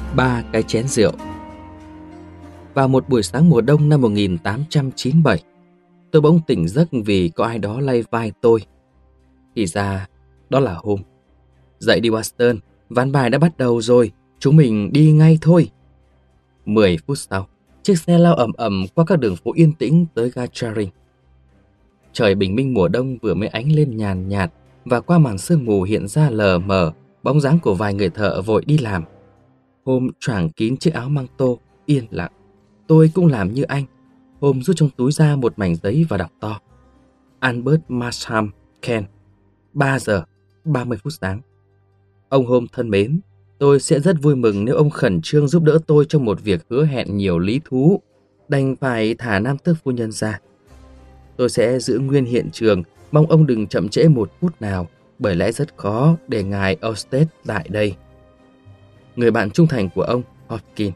Ba cái chén rượu. Vào một buổi sáng mùa đông năm 1897, tôi bỗng tỉnh giấc vì có ai đó lay vai tôi. Thì ra, đó là Holmes. Dậy đi Watson, ván bài đã bắt đầu rồi, chúng mình đi ngay thôi. 10 phút sau, chiếc xe lao ầm ầm qua các đường phố yên tĩnh tới ga Charing. Trời bình minh mùa đông vừa mới ánh lên nhàn nhạt và qua màn sương mù hiện ra lờ mờ bóng dáng của vài người thợ vội đi làm. Holmes choàng kín chiếc áo măng tô, yên lặng. Tôi cũng làm như anh. Holmes rút trong túi ra một mảnh giấy và đọc to: Albert Marsham, Kent, 3 giờ 30 phút sáng. Ông Holmes thân mến, tôi sẽ rất vui mừng nếu ông khẩn trương giúp đỡ tôi trong một việc hứa hẹn nhiều lý thú. Đành phải thả nam tước phu nhân ra. Tôi sẽ giữ nguyên hiện trường, mong ông đừng chậm trễ một phút nào, bởi lẽ rất khó để ngài Ousted lại đây. Người bạn trung thành của ông, Hopkins.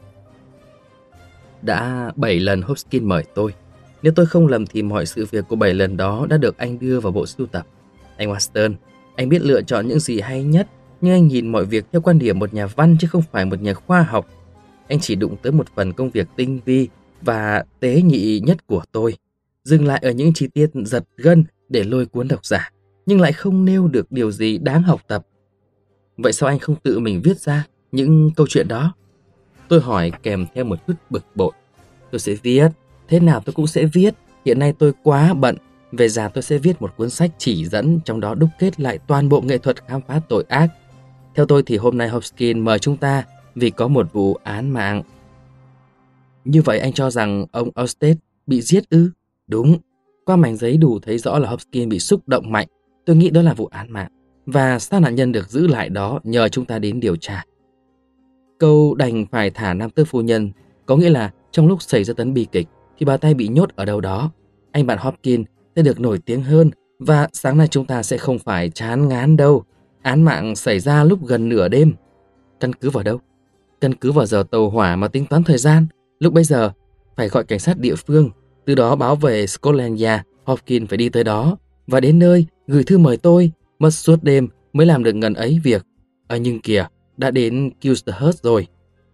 Đã 7 lần Hopkins mời tôi. Nếu tôi không lầm thì mọi sự việc của 7 lần đó đã được anh đưa vào bộ sưu tập. Anh Watson, anh biết lựa chọn những gì hay nhất, nhưng anh nhìn mọi việc theo quan điểm một nhà văn chứ không phải một nhà khoa học. Anh chỉ đụng tới một phần công việc tinh vi và tế nhị nhất của tôi, dừng lại ở những chi tiết giật gân để lôi cuốn độc giả, nhưng lại không nêu được điều gì đáng học tập. Vậy sao anh không tự mình viết ra những câu chuyện đó? Tôi hỏi kèm theo một chút bực bội. Tôi sẽ viết, thế nào tôi cũng sẽ viết. Hiện nay tôi quá bận. Về già tôi sẽ viết một cuốn sách chỉ dẫn, trong đó đúc kết lại toàn bộ nghệ thuật khám phá tội ác. Theo tôi thì hôm nay Hopkins mời chúng ta vì có một vụ án mạng. Như vậy anh cho rằng ông Ousted bị giết ư? Đúng. Qua mảnh giấy đủ thấy rõ là Hopkins bị xúc động mạnh. Tôi nghĩ đó là vụ án mạng. Và sao nạn nhân được giữ lại đó nhờ chúng ta đến điều tra. Câu đành phải thả nam tước phu nhân có nghĩa là trong lúc xảy ra tấn bi kịch thì bà ta bị nhốt ở đâu đó. Anh bạn Hopkins sẽ được nổi tiếng hơn và sáng nay chúng ta sẽ không phải chán ngán đâu. Án mạng xảy ra lúc gần nửa đêm. Căn cứ vào đâu? Căn cứ vào giờ tàu hỏa mà tính toán thời gian. Lúc bấy giờ phải gọi cảnh sát địa phương, từ đó báo về Scotland Yard. Hopkins phải đi tới đó và đến nơi gửi thư mời tôi. Mất suốt đêm mới làm được ngần ấy việc. Nhưng kìa, đã đến Chislehurst rồi.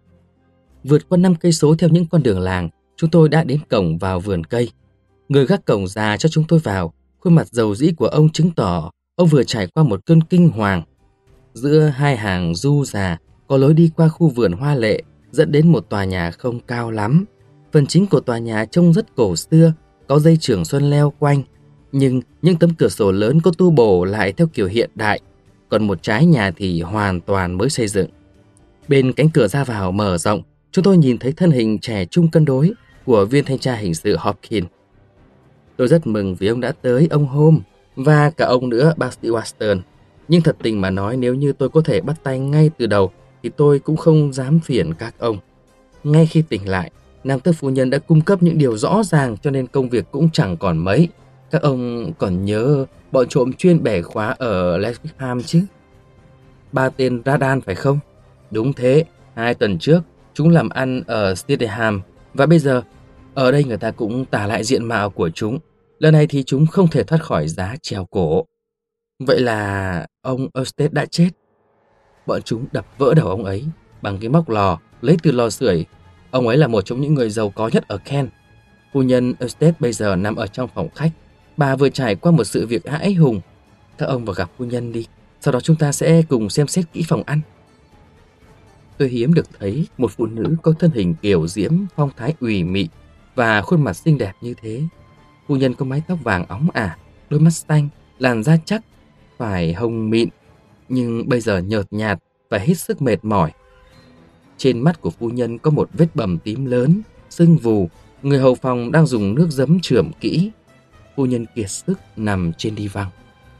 Vượt qua 5 cây số theo những con đường làng, chúng tôi đã đến cổng vào vườn cây. Người gác cổng già cho chúng tôi vào, khuôn mặt rầu rĩ của ông chứng tỏ ông vừa trải qua một cơn kinh hoàng. Giữa hai hàng du già có lối đi qua khu vườn hoa lệ dẫn đến một tòa nhà không cao lắm. Phần chính của tòa nhà trông rất cổ xưa, có dây chưởng xuân leo quanh, nhưng những tấm cửa sổ lớn có tu bổ lại theo kiểu hiện đại. Còn một trái nhà thì hoàn toàn mới xây dựng. Bên cánh cửa ra vào mở rộng, chúng tôi nhìn thấy thân hình trẻ trung cân đối của viên thanh tra hình sự Hopkins. Tôi rất mừng vì ông đã tới, ông Holmes, và cả ông nữa, bác sĩ Watson. Nhưng thật tình mà nói, nếu như tôi có thể bắt tay ngay từ đầu thì tôi cũng không dám phiền các ông. Ngay khi tỉnh lại, nam tước phu nhân đã cung cấp những điều rõ ràng, cho nên công việc cũng chẳng còn mấy. Các ông còn nhớ bọn trộm chuyên bẻ khóa ở Lexham chứ? 3 tên Radan phải không? Đúng thế, 2 tuần trước chúng làm ăn ở Sydenham và bây giờ ở đây người ta cũng tả lại diện mạo của chúng. Lần này thì chúng không thể thoát khỏi giá treo cổ. Vậy là ông Ousted đã chết. Bọn chúng đập vỡ đầu ông ấy bằng cái móc lò lấy từ lò sưởi. Ông ấy là một trong những người giàu có nhất ở Kent. Phu nhân Ousted bây giờ nằm ở trong phòng khách. Bà vừa trải qua một sự việc hãi hùng. Các ông vào gặp phu nhân đi, sau đó chúng ta sẽ cùng xem xét kỹ phòng ăn. Tôi hiếm được thấy một phụ nữ có thân hình kiều diễm, phong thái ủy mị và khuôn mặt xinh đẹp như thế. Phu nhân có mái tóc vàng óng ả, đôi mắt xanh, làn da chắc, phải hồng mịn, nhưng bây giờ nhợt nhạt và hết sức mệt mỏi. Trên mắt của phu nhân có một vết bầm tím lớn, sưng vù. Người hầu phòng đang dùng nước giấm chườm kỹ. Phu nhân kiệt sức nằm trên đi văng.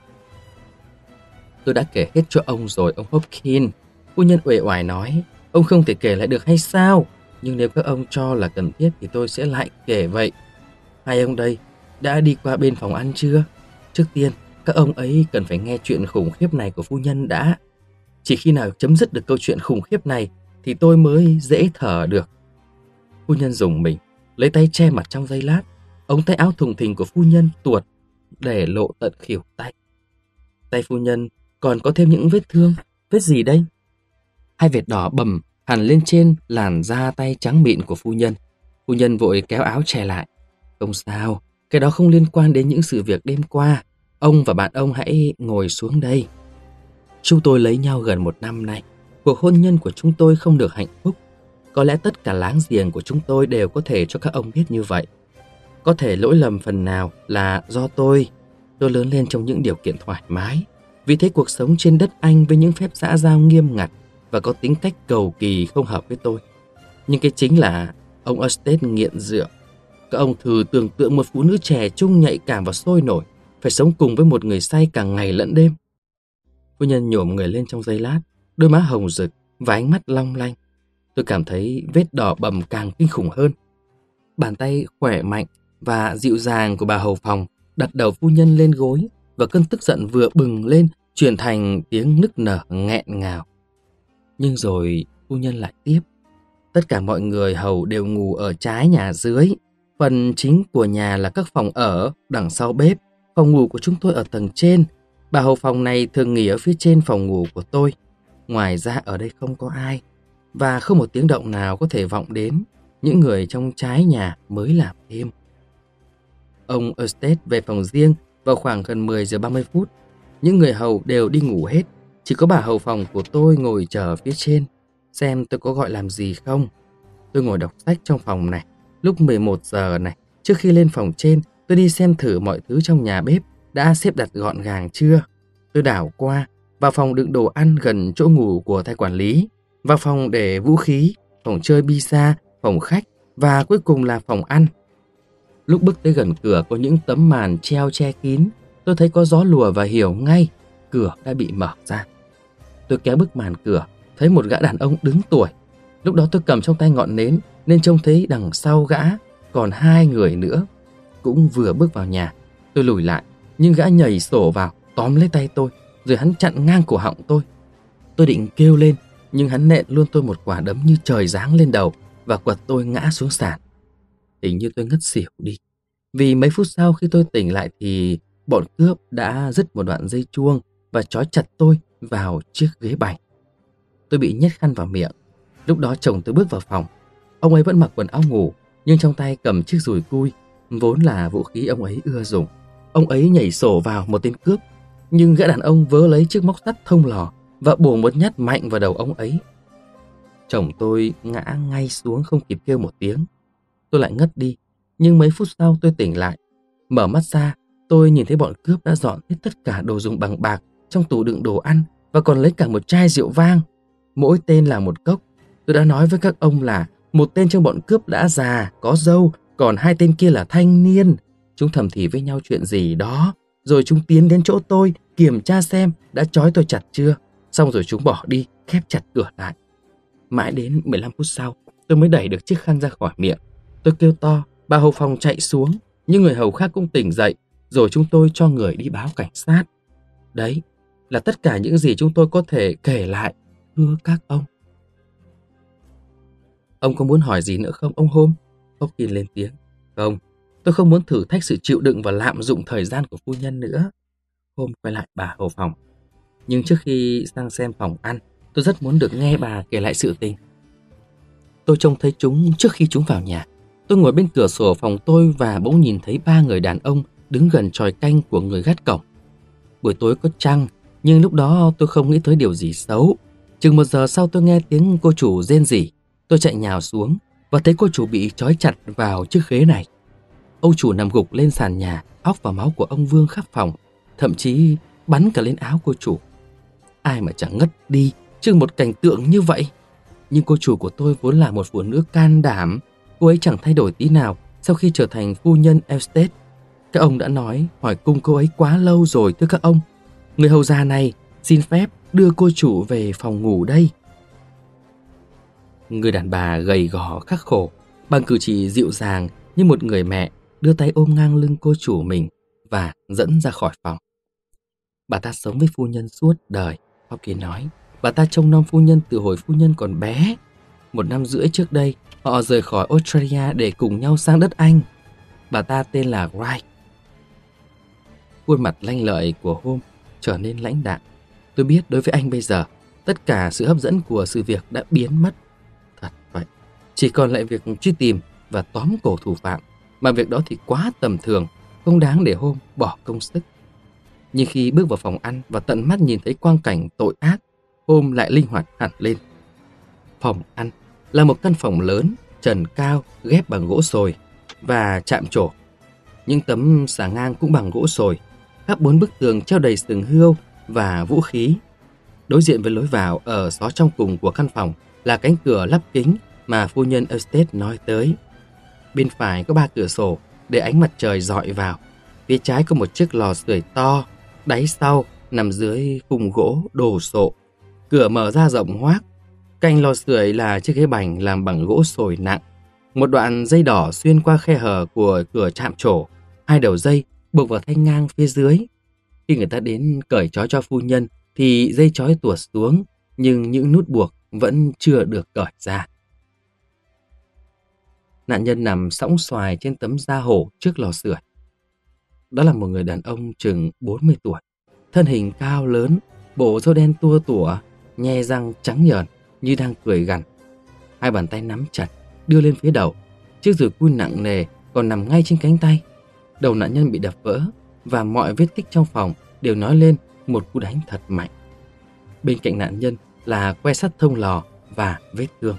Tôi đã kể hết cho ông rồi, ông Hopkins. Phu nhân uể oải nói. Ông không thể kể lại được hay sao? Nhưng nếu các ông cho là cần thiết thì tôi sẽ lại kể vậy. Hai ông đây đã đi qua bên phòng ăn chưa? Trước tiên, các ông ấy cần phải nghe chuyện khủng khiếp này của phu nhân đã. Chỉ khi nào chấm dứt được câu chuyện khủng khiếp này thì tôi mới dễ thở được. Phu nhân rùng mình, lấy tay che mặt trong giây lát. Ống tay áo thùng thình của phu nhân tuột để lộ tận khuỷu tay. Tay phu nhân còn có thêm những vết thương. Vết gì đây? 2 vệt đỏ bầm hẳn lên trên làn da tay trắng mịn của phu nhân. Phu nhân vội kéo áo che lại. Không sao, cái đó không liên quan đến những sự việc đêm qua. Ông và bạn ông hãy ngồi xuống đây. Chúng tôi lấy nhau gần 1 năm nay. Cuộc hôn nhân của chúng tôi không được hạnh phúc. Có lẽ tất cả láng giềng của chúng tôi đều có thể cho các ông biết như vậy. Có thể lỗi lầm phần nào là do tôi. Tôi lớn lên trong những điều kiện thoải mái. Vì thế cuộc sống trên đất Anh với những phép xã giao nghiêm ngặt và có tính cách cầu kỳ không hợp với tôi. Nhưng cái chính là ông Eustace nghiện rượu. Các ông thử tưởng tượng một phụ nữ trẻ trung nhạy cảm và sôi nổi phải sống cùng với một người say cả ngày lẫn đêm. Phu nhân nhổm người lên trong giây lát, đôi má hồng rực và ánh mắt long lanh. Tôi cảm thấy vết đỏ bầm càng kinh khủng hơn. Bàn tay khỏe mạnh và dịu dàng của bà hầu phòng đặt đầu phu nhân lên gối và cơn tức giận vừa bừng lên chuyển thành tiếng nức nở nghẹn ngào. Nhưng rồi phu nhân lại tiếp. Tất cả mọi người hầu đều ngủ ở trái nhà dưới. Phần chính của nhà là các phòng ở đằng sau bếp. Phòng ngủ của chúng tôi ở tầng trên. Bà hầu phòng này thường nghỉ ở phía trên phòng ngủ của tôi. Ngoài ra ở đây không có ai. Và không một tiếng động nào có thể vọng đến. Những người trong trái nhà mới làm thêm. Ông Eustace về phòng riêng vào khoảng gần 10 giờ 30 phút. Những người hầu đều đi ngủ hết. Chỉ có bà hầu phòng của tôi ngồi chờ phía trên. Xem tôi có gọi làm gì không. Tôi ngồi đọc sách trong phòng này. Lúc 11 giờ này, trước khi lên phòng trên, tôi đi xem thử mọi thứ trong nhà bếp đã xếp đặt gọn gàng chưa. Tôi đảo qua, vào phòng đựng đồ ăn gần chỗ ngủ của thầy quản lý, vào phòng để vũ khí, phòng chơi pizza, phòng khách và cuối cùng là phòng ăn. Lúc bước tới gần cửa có những tấm màn treo che kín, tôi thấy có gió lùa và hiểu ngay cửa đã bị mở ra. Tôi kéo bức màn cửa, thấy một gã đàn ông đứng tuổi. Lúc đó tôi cầm trong tay ngọn nến nên trông thấy đằng sau gã còn 2 người nữa cũng vừa bước vào nhà. Tôi lùi lại, nhưng gã nhảy sổ vào, tóm lấy tay tôi, rồi hắn chặn ngang cổ họng tôi. Tôi định kêu lên, nhưng hắn nện luôn tôi một quả đấm như trời giáng lên đầu và quật tôi ngã xuống sàn. Hình như tôi ngất xỉu đi. Vì mấy phút sau khi tôi tỉnh lại thì bọn cướp đã dứt một đoạn dây chuông và trói chặt tôi vào chiếc ghế bành. Tôi bị nhét khăn vào miệng. Lúc đó chồng tôi bước vào phòng. Ông ấy vẫn mặc quần áo ngủ, nhưng trong tay cầm chiếc dùi cui, vốn là vũ khí ông ấy ưa dùng. Ông ấy nhảy sổ vào một tên cướp, nhưng gã đàn ông vớ lấy chiếc móc sắt thông lò và bổ một nhát mạnh vào đầu ông ấy. Chồng tôi ngã ngay xuống không kịp kêu một tiếng. Tôi lại ngất đi, nhưng mấy phút sau tôi tỉnh lại. Mở mắt ra, tôi nhìn thấy bọn cướp đã dọn hết tất cả đồ dùng bằng bạc trong tủ đựng đồ ăn và còn lấy cả một chai rượu vang. Mỗi tên là một cốc. Tôi đã nói với các ông là một tên trong bọn cướp đã già, có râu, còn 2 tên kia là thanh niên. Chúng thầm thì với nhau chuyện gì đó, rồi chúng tiến đến chỗ tôi kiểm tra xem đã trói tôi chặt chưa. Xong rồi chúng bỏ đi, khép chặt cửa lại. Mãi đến 15 phút sau, tôi mới đẩy được chiếc khăn ra khỏi miệng. Tôi kêu to, bà hầu phòng chạy xuống, những người hầu khác cũng tỉnh dậy, rồi chúng tôi cho người đi báo cảnh sát. Đấy là tất cả những gì chúng tôi có thể kể lại, thưa các ông. Ông có muốn hỏi gì nữa không, ông Holmes? Hopkins lên tiếng. Không, tôi không muốn thử thách sự chịu đựng và lạm dụng thời gian của phu nhân nữa. Holmes quay lại bà hầu phòng. Nhưng trước khi sang xem phòng ăn, tôi rất muốn được nghe bà kể lại sự tình. Tôi trông thấy chúng trước khi chúng vào nhà. Tôi ngồi bên cửa sổ phòng tôi và bỗng nhìn thấy 3 người đàn ông đứng gần chòi canh của người gác cổng. Buổi tối có trăng, nhưng lúc đó tôi không nghĩ tới điều gì xấu. Chừng 1 giờ sau tôi nghe tiếng cô chủ rên rỉ. Tôi chạy nhào xuống và thấy cô chủ bị trói chặt vào chiếc ghế này. Ông chủ nằm gục lên sàn nhà, óc và máu của ông vương khắp phòng, thậm chí bắn cả lên áo cô chủ. Ai mà chẳng ngất đi trước một cảnh tượng như vậy. Nhưng cô chủ của tôi vốn là một phụ nữ can đảm. Cô ấy chẳng thay đổi tí nào sau khi trở thành phu nhân Eustace. Các ông đã nói hỏi cung cô ấy quá lâu rồi thưa các ông. Người hầu già này xin phép đưa cô chủ về phòng ngủ đây. Người đàn bà gầy gò khắc khổ, bằng cử chỉ dịu dàng như một người mẹ, đưa tay ôm ngang lưng cô chủ mình và dẫn ra khỏi phòng. Bà ta sống với phu nhân suốt đời, Hopkins nói. Bà ta trông nom phu nhân từ hồi phu nhân còn bé. 1 năm rưỡi trước đây, họ rời khỏi Australia để cùng nhau sang đất Anh. Bà ta tên là Wright. Khuôn mặt lanh lợi của Holmes trở nên lãnh đạm. Tôi biết đối với anh bây giờ, tất cả sự hấp dẫn của sự việc đã biến mất. Chỉ còn lại việc truy tìm và tóm cổ thủ phạm, mà việc đó thì quá tầm thường, không đáng để Hôm bỏ công sức. Nhưng khi bước vào phòng ăn và tận mắt nhìn thấy quang cảnh tội ác, Hôm lại linh hoạt hẳn lên. Phòng ăn là một căn phòng lớn, trần cao, ghép bằng gỗ sồi và chạm trổ. Những tấm xà ngang cũng bằng gỗ sồi, khắp 4 bức tường treo đầy sừng hươu và vũ khí. Đối diện với lối vào ở xó trong cùng của căn phòng là cánh cửa lắp kính mà phu nhân Eustace nói tới. Bên phải có 3 cửa sổ để ánh mặt trời rọi vào. Phía trái có một chiếc lò sưởi to, đáy sau nằm dưới khung gỗ đồ sộ. Cửa mở ra rộng hoác. Cạnh lò sưởi là chiếc ghế bành làm bằng gỗ sồi nặng. Một đoạn dây đỏ xuyên qua khe hở của cửa chạm trổ. 2 đầu dây buộc vào thanh ngang phía dưới. Khi người ta đến cởi trói cho phu nhân thì dây trói tuột xuống, nhưng những nút buộc vẫn chưa được cởi ra. Nạn nhân nằm sõng xoài trên tấm da hổ trước lò sưởi. Đó là một người đàn ông chừng 40 tuổi, thân hình cao lớn, bộ râu đen tua tủa, nhe răng trắng nhợt như đang cười gằn. 2 bàn tay nắm chặt, đưa lên phía đầu. Chiếc dùi cui nặng nề còn nằm ngay trên cánh tay. Đầu nạn nhân bị đập vỡ và mọi vết tích trong phòng đều nói lên một cú đánh thật mạnh. Bên cạnh nạn nhân là que sắt thông lò và vết thương.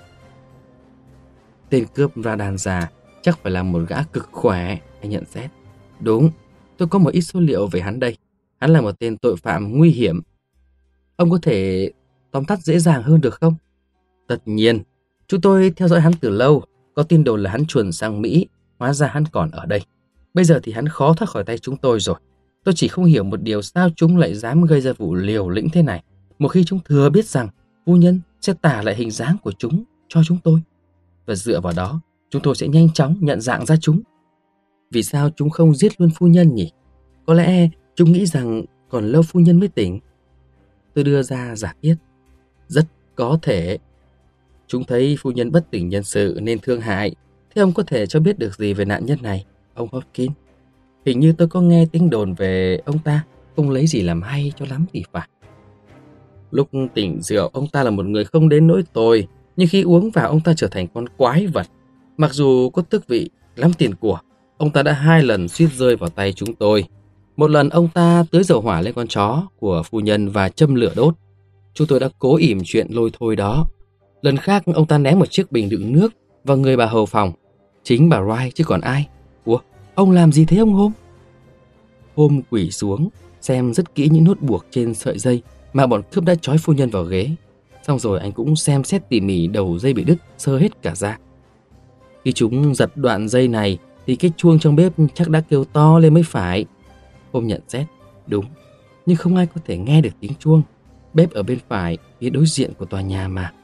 Tên cướp Radan già chắc phải là một gã cực khỏe, anh nhận xét. Đúng, tôi có một ít số liệu về hắn đây. Hắn là một tên tội phạm nguy hiểm. Ông có thể tóm tắt dễ dàng hơn được không? Tất nhiên, chúng tôi theo dõi hắn từ lâu. Có tin đồn là hắn chuồn sang Mỹ, hóa ra hắn còn ở đây. Bây giờ thì hắn khó thoát khỏi tay chúng tôi rồi. Tôi chỉ không hiểu một điều, sao chúng lại dám gây ra vụ liều lĩnh thế này, một khi chúng thừa biết rằng phu nhân sẽ tả lại hình dáng của chúng cho chúng tôi. Và dựa vào đó, chúng tôi sẽ nhanh chóng nhận dạng ra chúng. Vì sao chúng không giết luôn phu nhân nhỉ? Có lẽ chúng nghĩ rằng còn lâu phu nhân mới tỉnh. Tôi đưa ra giả thiết. Rất có thể. Chúng thấy phu nhân bất tỉnh nhân sự nên thương hại. Thế ông có thể cho biết được gì về nạn nhân này, ông Hopkins? Hình như tôi có nghe tiếng đồn về ông ta không lấy gì làm hay cho lắm thì phải. Lúc tỉnh rượu, ông ta là một người không đến nỗi tồi, nhưng khi uống vào ông ta trở thành con quái vật. Mặc dù có tước vị, lắm tiền của, ông ta đã 2 lần suýt rơi vào tay chúng tôi. Một lần ông ta tưới dầu hỏa lên con chó của phu nhân và châm lửa đốt. Chúng tôi đã cố ỉm chuyện lôi thôi đó. Lần khác ông ta ném một chiếc bình đựng nước vào người bà hầu phòng. Chính bà Wright chứ còn ai. Ủa, ông làm gì thế ông Hôm? Hôm quỳ xuống, xem rất kỹ những nút buộc trên sợi dây mà bọn cướp đã trói phu nhân vào ghế. Xong rồi anh cũng xem xét tỉ mỉ đầu dây bị đứt, sơ hết cả ra. Khi chúng giật đoạn dây này thì cái chuông trong bếp chắc đã kêu to lên mới phải. Hôm nhận xét, đúng, nhưng không ai có thể nghe được tiếng chuông. Bếp ở bên phải, phía đối diện của tòa nhà mà.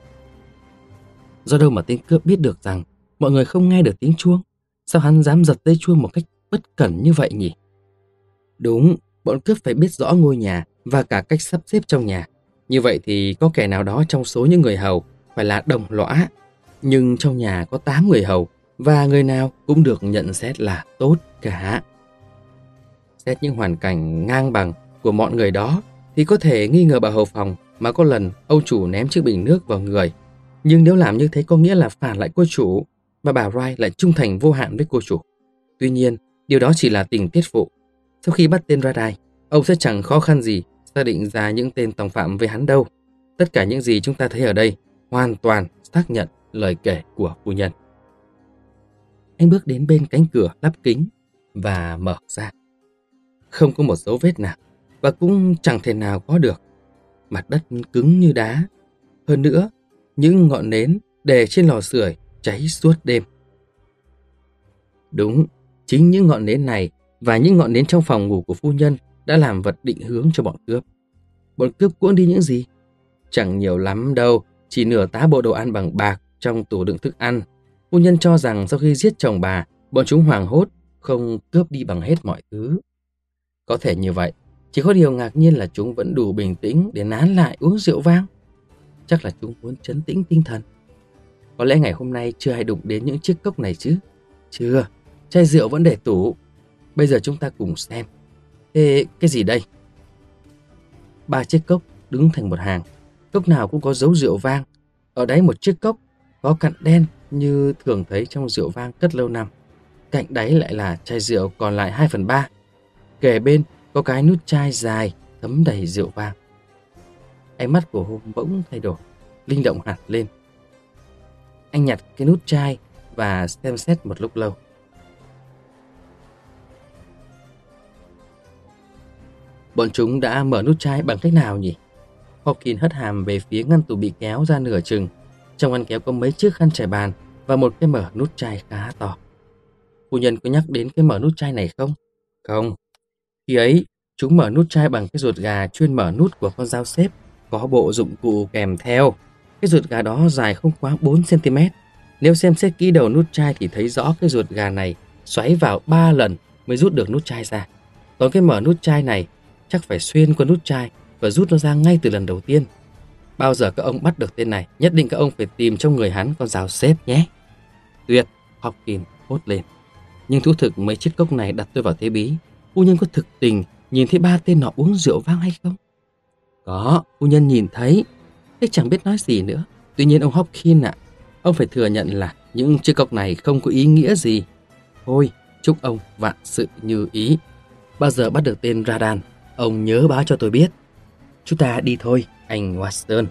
Do đâu mà tên cướp biết được rằng mọi người không nghe được tiếng chuông? Sao hắn dám giật dây chuông một cách bất cẩn như vậy nhỉ? Đúng, bọn cướp phải biết rõ ngôi nhà và cả cách sắp xếp trong nhà. Như vậy thì có kẻ nào đó trong số những người hầu phải là đồng lõa. Nhưng trong nhà có 8 người hầu và người nào cũng được nhận xét là tốt cả. Xét những hoàn cảnh ngang bằng của mọi người đó thì có thể nghi ngờ bà hầu phòng mà có lần ông chủ ném chiếc bình nước vào người. Nhưng nếu làm như thế có nghĩa là phản lại cô chủ, và bà Wright lại trung thành vô hạn với cô chủ. Tuy nhiên, điều đó chỉ là tình tiết phụ. Sau khi bắt tên Radai, ông sẽ chẳng khó khăn gì xác định ra những tên tòng phạm với hắn đâu. Tất cả những gì chúng ta thấy ở đây hoàn toàn xác nhận lời kể của phu nhân. Anh bước đến bên cánh cửa lắp kính và mở ra. Không có một dấu vết nào, và cũng chẳng thể nào có được. Mặt đất cứng như đá. Hơn nữa, những ngọn nến để trên lò sưởi cháy suốt đêm. Đúng, chính những ngọn nến này và những ngọn nến trong phòng ngủ của phu nhân đã làm vật định hướng cho bọn cướp. Bọn cướp cuỗng đi những gì? Chẳng nhiều lắm đâu, chỉ nửa tá bộ đồ ăn bằng bạc trong tủ đựng thức ăn. Phu nhân cho rằng sau khi giết chồng bà, bọn chúng hoảng hốt, không cướp đi bằng hết mọi thứ. Có thể như vậy, chỉ có điều ngạc nhiên là chúng vẫn đủ bình tĩnh để nán lại uống rượu vang. Chắc là chúng muốn trấn tĩnh tinh thần. Có lẽ ngày hôm nay chưa ai đụng đến những chiếc cốc này chứ? Chưa, chai rượu vẫn để tủ. Bây giờ chúng ta cùng xem. Thế cái gì đây? 3 chiếc cốc đứng thành một hàng. Cốc nào cũng có dấu rượu vang. Ở đáy một chiếc cốc có cặn đen như thường thấy trong rượu vang cất lâu năm. Cạnh đáy lại là chai rượu còn lại 2/3. Kề bên có cái nút chai dài thấm đầy rượu vang. Ánh mắt của Hôm bỗng thay đổi, linh động hẳn lên. Anh nhặt cái nút chai và xem xét một lúc lâu. Bọn chúng đã mở nút chai bằng cách nào nhỉ? Hawkins hất hàm về phía ngăn tủ bị kéo ra nửa chừng. Trong ngăn kéo có mấy chiếc khăn trải bàn và một cái mở nút chai khá to. Phu nhân có nhắc đến cái mở nút chai này không? Không. Khi ấy, chúng mở nút chai bằng cái ruột gà chuyên mở nút của con dao xếp, có bộ dụng cụ kèm theo. Cái ruột gà đó dài không quá 4 cm. Nếu xem xét kỹ đầu nút chai thì thấy rõ cái ruột gà này xoáy vào 3 lần mới rút được nút chai ra. Còn cái mở nút chai này chắc phải xuyên qua nút chai và rút nó ra ngay từ lần đầu tiên. Bao giờ các ông bắt được tên này, nhất định các ông phải tìm trong người hắn con dao xếp nhé. Tuyệt, Hopkins hốt lên. Nhưng thú thực mấy chiếc cốc này đặt tôi vào thế bí. Phu nhân có thực tình nhìn thấy ba tên nọ uống rượu vang hay không? Có, phu nhân nhìn thấy. Thế chẳng biết nói gì nữa. Tuy nhiên ông Hopkins ạ, ông phải thừa nhận là những chiếc cốc này không có ý nghĩa gì. Thôi, chúc ông vạn sự như ý. Bao giờ bắt được tên Radan, ông nhớ báo cho tôi biết. Chúng ta đi thôi, anh Watson.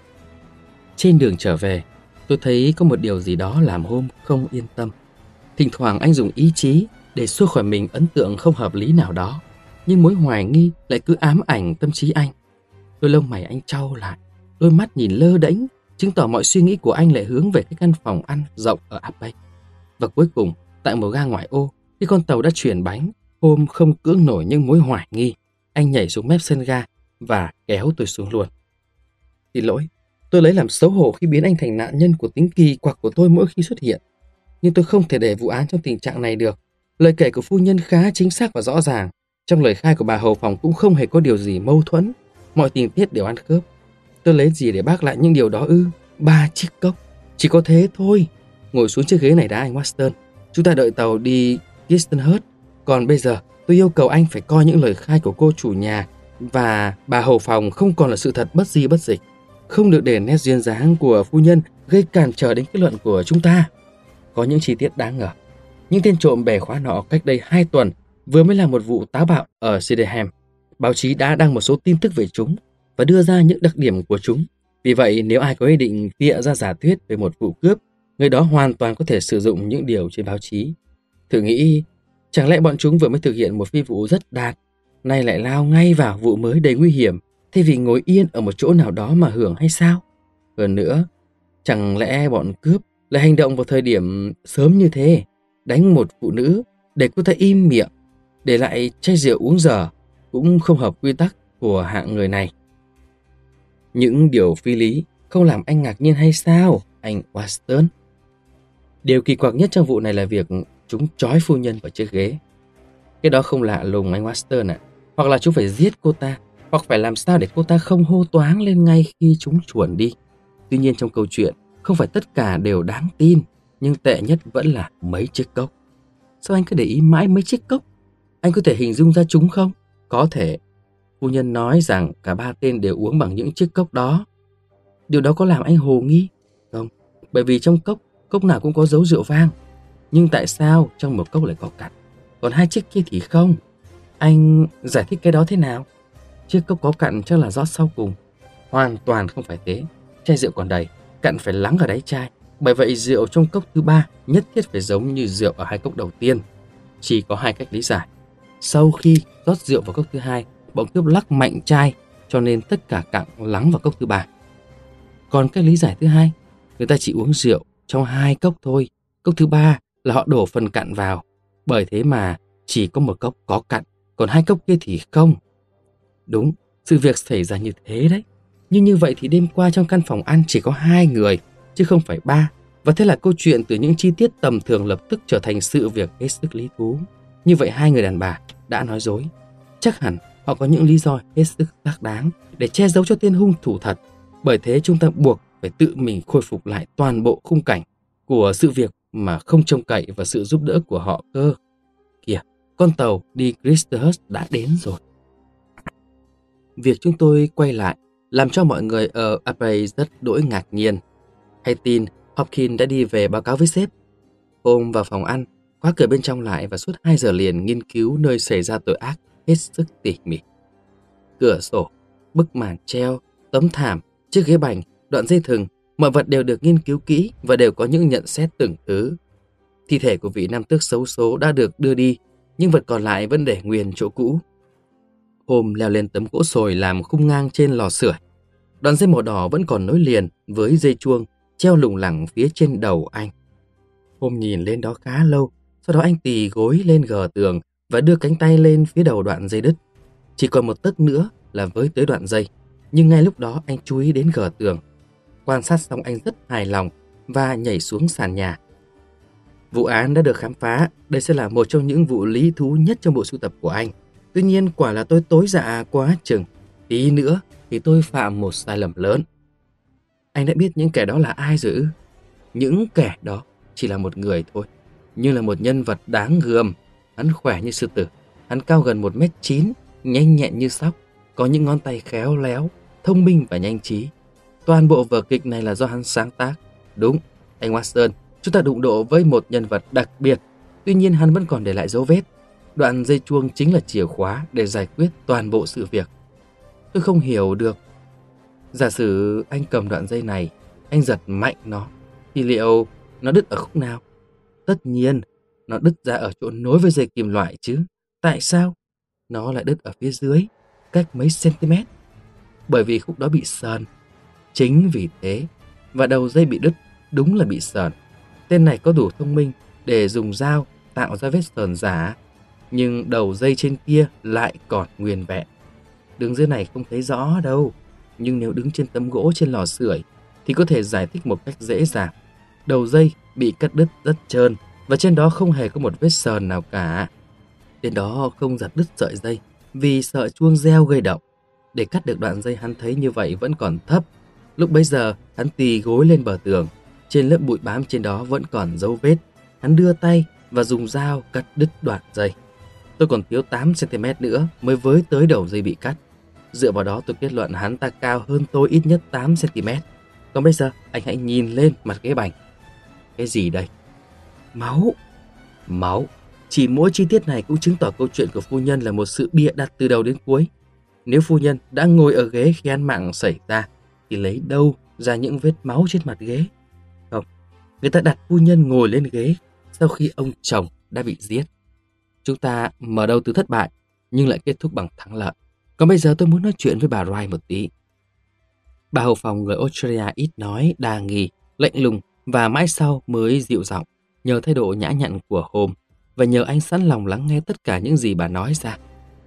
Trên đường trở về, tôi thấy có một điều gì đó làm Hôm không yên tâm. Thỉnh thoảng anh dùng ý chí để xua khỏi mình ấn tượng không hợp lý nào đó, nhưng mối hoài nghi lại cứ ám ảnh tâm trí anh. Đôi lông mày anh chau lại, đôi mắt nhìn lơ đễnh, chứng tỏ mọi suy nghĩ của anh lại hướng về cái căn phòng ăn rộng ở Apex. Và cuối cùng, tại một ga ngoại ô, khi con tàu đã chuyển bánh, Hôm không cưỡng nổi những mối hoài nghi. Anh nhảy xuống mép sân ga và kéo tôi xuống luôn. Xin lỗi, tôi lấy làm xấu hổ khi biến anh thành nạn nhân của tính kỳ quặc của tôi mỗi khi xuất hiện. Nhưng tôi không thể để vụ án trong tình trạng này được. Lời kể của phu nhân khá chính xác và rõ ràng. Trong lời khai của bà hầu phòng cũng không hề có điều gì mâu thuẫn. Mọi tình tiết đều ăn khớp. Tôi lấy gì để bác lại những điều đó ư? 3 chiếc cốc. Chỉ có thế thôi. Ngồi xuống chiếc ghế này đã anh Watson. Chúng ta đợi tàu đi Gistonhurst. Còn bây giờ tôi yêu cầu anh phải coi những lời khai của cô chủ nhà và bà hầu phòng không còn là sự thật bất di bất dịch. Không được để nét duyên dáng của phu nhân gây cản trở đến kết luận của chúng ta. Có những chi tiết đáng ngờ. Những tên trộm bẻ khóa nọ cách đây 2 tuần vừa mới làm một vụ táo bạo ở Sydenham. Báo chí đã đăng một số tin tức về chúng và đưa ra những đặc điểm của chúng. Vì vậy, nếu ai có ý định bịa ra giả thuyết về một vụ cướp, người đó hoàn toàn có thể sử dụng những điều trên báo chí. Thử nghĩ, chẳng lẽ bọn chúng vừa mới thực hiện một phi vụ rất đạt, nay lại lao ngay vào vụ mới đầy nguy hiểm, thay vì ngồi yên ở một chỗ nào đó mà hưởng hay sao? Hơn nữa, chẳng lẽ bọn cướp lại hành động vào thời điểm sớm như thế, đánh một phụ nữ để cô ta im miệng, để lại chai rượu uống dở, cũng không hợp quy tắc của hạng người này. Những điều phi lý không làm anh ngạc nhiên hay sao, anh Watson? Điều kỳ quặc nhất trong vụ này là việc chúng trói phu nhân vào chiếc ghế. Cái đó không lạ lùng anh Watson ạ. Hoặc là chúng phải giết cô ta, hoặc phải làm sao để cô ta không hô toáng lên ngay khi chúng chuồn đi. Tuy nhiên trong câu chuyện, không phải tất cả đều đáng tin, nhưng tệ nhất vẫn là mấy chiếc cốc. Sao anh cứ để ý mãi mấy chiếc cốc? Anh có thể hình dung ra chúng không? Có thể. Phu nhân nói rằng cả 3 tên đều uống bằng những chiếc cốc đó. Điều đó có làm anh hồ nghi? Không, bởi vì trong cốc nào cũng có dấu rượu vang. Nhưng tại sao trong một cốc lại có cặn, còn 2 chiếc kia thì không? Anh giải thích cái đó thế nào? Chiếc cốc có cặn chắc là rót sau cùng. Hoàn toàn không phải thế. Chai rượu còn đầy, cặn phải lắng ở đáy chai. Bởi vậy rượu trong cốc thứ 3 nhất thiết phải giống như rượu ở 2 cốc đầu tiên. Chỉ có 2 cách lý giải. Sau khi rót rượu vào cốc thứ 2, bọn cướp lắc mạnh chai, cho nên tất cả cặn lắng vào cốc thứ 3. Còn cách lý giải thứ 2, người ta chỉ uống rượu trong 2 cốc thôi. Cốc thứ 3 là họ đổ phần cặn vào. Bởi thế mà chỉ có một cốc có cặn, còn 2 cốc kia thì không. Đúng, sự việc xảy ra như thế đấy. Nhưng như vậy thì đêm qua trong căn phòng ăn chỉ có 2 người, chứ không phải 3. Và thế là câu chuyện từ những chi tiết tầm thường lập tức trở thành sự việc hết sức lý thú. Như vậy 2 người đàn bà đã nói dối. Chắc hẳn họ có những lý do hết sức xác đáng để che giấu cho tên hung thủ thật. Bởi thế chúng ta buộc phải tự mình khôi phục lại toàn bộ khung cảnh của sự việc mà không trông cậy vào sự giúp đỡ của họ cơ. Kìa, con tàu đi Gistonhurst đã đến rồi. Việc chúng tôi quay lại làm cho mọi người ở Apex rất đỗi ngạc nhiên. Hay tin Hopkins đã đi về báo cáo với sếp. Hôm vào phòng ăn, khóa cửa bên trong lại và suốt 2 giờ liền nghiên cứu nơi xảy ra tội ác hết sức tỉ mỉ. Cửa sổ, bức màn treo, tấm thảm, chiếc ghế bành, đoạn dây thừng, mọi vật đều được nghiên cứu kỹ và đều có những nhận xét từng thứ. Thi thể của vị nam tước xấu số đã được đưa đi, nhưng vật còn lại vẫn để nguyên chỗ cũ. Hôm leo lên tấm gỗ sồi làm khung ngang trên lò sưởi. Đoạn dây màu đỏ vẫn còn nối liền với dây chuông treo lủng lẳng phía trên đầu anh. Hôm nhìn lên đó khá lâu, sau đó anh tì gối lên gờ tường và đưa cánh tay lên phía đầu đoạn dây đứt. Chỉ còn một tấc nữa là với tới đoạn dây, nhưng ngay lúc đó anh chú ý đến gờ tường. Quan sát xong anh rất hài lòng và nhảy xuống sàn nhà. Vụ án đã được khám phá, đây sẽ là một trong những vụ lý thú nhất trong bộ sưu tập của anh. Tuy nhiên quả là tôi tối dạ quá chừng. Tí nữa thì tôi phạm một sai lầm lớn. Anh đã biết những kẻ đó là ai rồi ư? Những kẻ đó chỉ là một người thôi, nhưng là một nhân vật đáng gờm. Hắn khỏe như sư tử, hắn cao gần 1m9, nhanh nhẹn như sóc, có những ngón tay khéo léo, thông minh và nhanh trí. Toàn bộ vở kịch này là do hắn sáng tác. Đúng, anh Watson, chúng ta đụng độ với một nhân vật đặc biệt. Tuy nhiên hắn vẫn còn để lại dấu vết. Đoạn dây chuông chính là chìa khóa để giải quyết toàn bộ sự việc. Tôi không hiểu được. Giả sử anh cầm đoạn dây này, anh giật mạnh nó, thì liệu nó đứt ở khúc nào? Tất nhiên, nó đứt ra ở chỗ nối với dây kim loại chứ. Tại sao? Nó lại đứt ở phía dưới, cách mấy cm. Bởi vì khúc đó bị sờn. Chính vì thế, và đầu dây bị đứt đúng là bị sờn. Tên này có đủ thông minh để dùng dao tạo ra vết sờn giả, nhưng đầu dây trên kia lại còn nguyên vẹn. Đứng dưới này không thấy rõ đâu, nhưng nếu đứng trên tấm gỗ trên lò sưởi thì có thể giải thích một cách dễ dàng. Đầu dây bị cắt đứt rất trơn và trên đó không hề có một vết sờn nào cả. Tên đó không giật đứt sợi dây vì sợ chuông reo gây động. Để cắt được đoạn dây hắn thấy như vậy vẫn còn thấp. Lúc bấy giờ hắn tì gối lên bờ tường. Trên lớp bụi bám trên đó vẫn còn dấu vết. Hắn đưa tay và dùng dao cắt đứt đoạn dây. Tôi còn thiếu 8 cm nữa mới với tới đầu dây bị cắt. Dựa vào đó tôi kết luận hắn ta cao hơn tôi ít nhất 8 cm. Còn bây giờ anh hãy nhìn lên mặt ghế bành. Cái gì đây? Máu. Máu. Chỉ mỗi chi tiết này cũng chứng tỏ câu chuyện của phu nhân là một sự bịa đặt từ đầu đến cuối. Nếu phu nhân đã ngồi ở ghế khi án mạng xảy ra thì lấy đâu ra những vết máu trên mặt ghế? Không, người ta đặt phu nhân ngồi lên ghế sau khi ông chồng đã bị giết. Chúng ta mở đầu từ thất bại nhưng lại kết thúc bằng thắng lợi. Còn bây giờ tôi muốn nói chuyện với bà Wright một tí. Bà hầu phòng người Australia ít nói, đa nghi, lạnh lùng và mãi sau mới dịu giọng, nhờ thái độ nhã nhặn của Holmes và nhờ anh sẵn lòng lắng nghe tất cả những gì bà nói ra.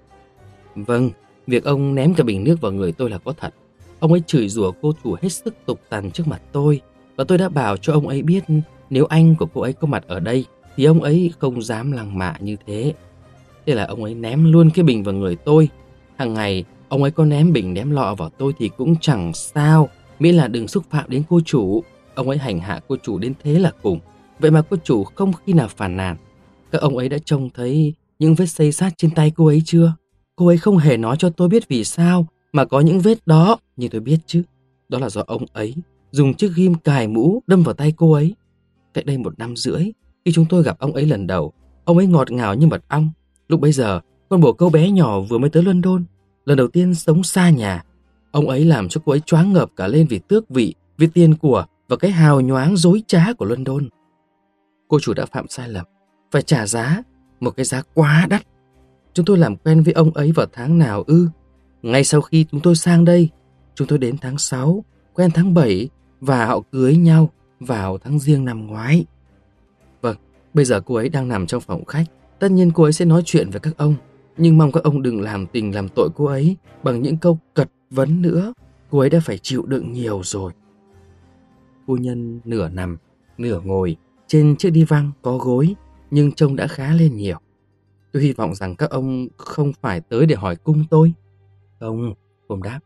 Vâng, việc ông ném cả bình nước vào người tôi là có thật. Ông ấy chửi rủa cô chủ hết sức tục tằn trước mặt tôi và tôi đã bảo cho ông ấy biết nếu anh của cô ấy có mặt ở đây thì ông ấy không dám lăng mạ như thế. Thế là ông ấy ném luôn cái bình vào người tôi. Hàng ngày ông ấy có ném bình ném lọ vào tôi thì cũng chẳng sao, miễn là đừng xúc phạm đến cô chủ. Ông ấy hành hạ cô chủ đến thế là cùng. Vậy mà cô chủ không khi nào phàn nàn. Các ông ấy đã trông thấy những vết xây sát trên tay cô ấy chưa? Cô ấy không hề nói cho tôi biết vì sao mà có những vết đó, nhưng tôi biết chứ. Đó là do ông ấy dùng chiếc ghim cài mũ đâm vào tay cô ấy. Cách đây 1 năm rưỡi, khi chúng tôi gặp ông ấy lần đầu, ông ấy ngọt ngào như mật ong. Lúc bấy giờ, con bồ câu bé nhỏ vừa mới tới London, lần đầu tiên sống xa nhà. Ông ấy làm cho cô ấy choáng ngợp cả lên vì tước vị, vì tiền của và cái hào nhoáng dối trá của London. Cô chủ đã phạm sai lầm, phải trả giá, một cái giá quá đắt. Chúng tôi làm quen với ông ấy vào tháng nào ư? Ngay sau khi chúng tôi sang đây, chúng tôi đến tháng 6, quen tháng 7 và họ cưới nhau vào tháng Giêng năm ngoái. Vâng, bây giờ cô ấy đang nằm trong phòng khách. Tất nhiên cô ấy sẽ nói chuyện với các ông, nhưng mong các ông đừng làm tình làm tội cô ấy bằng những câu cật vấn nữa. Cô ấy đã phải chịu đựng nhiều rồi. Phu nhân nửa nằm, nửa ngồi trên chiếc đi văng có gối, nhưng trông đã khá lên nhiều. Tôi hy vọng rằng các ông không phải tới để hỏi cung tôi. Không, Holmes đáp.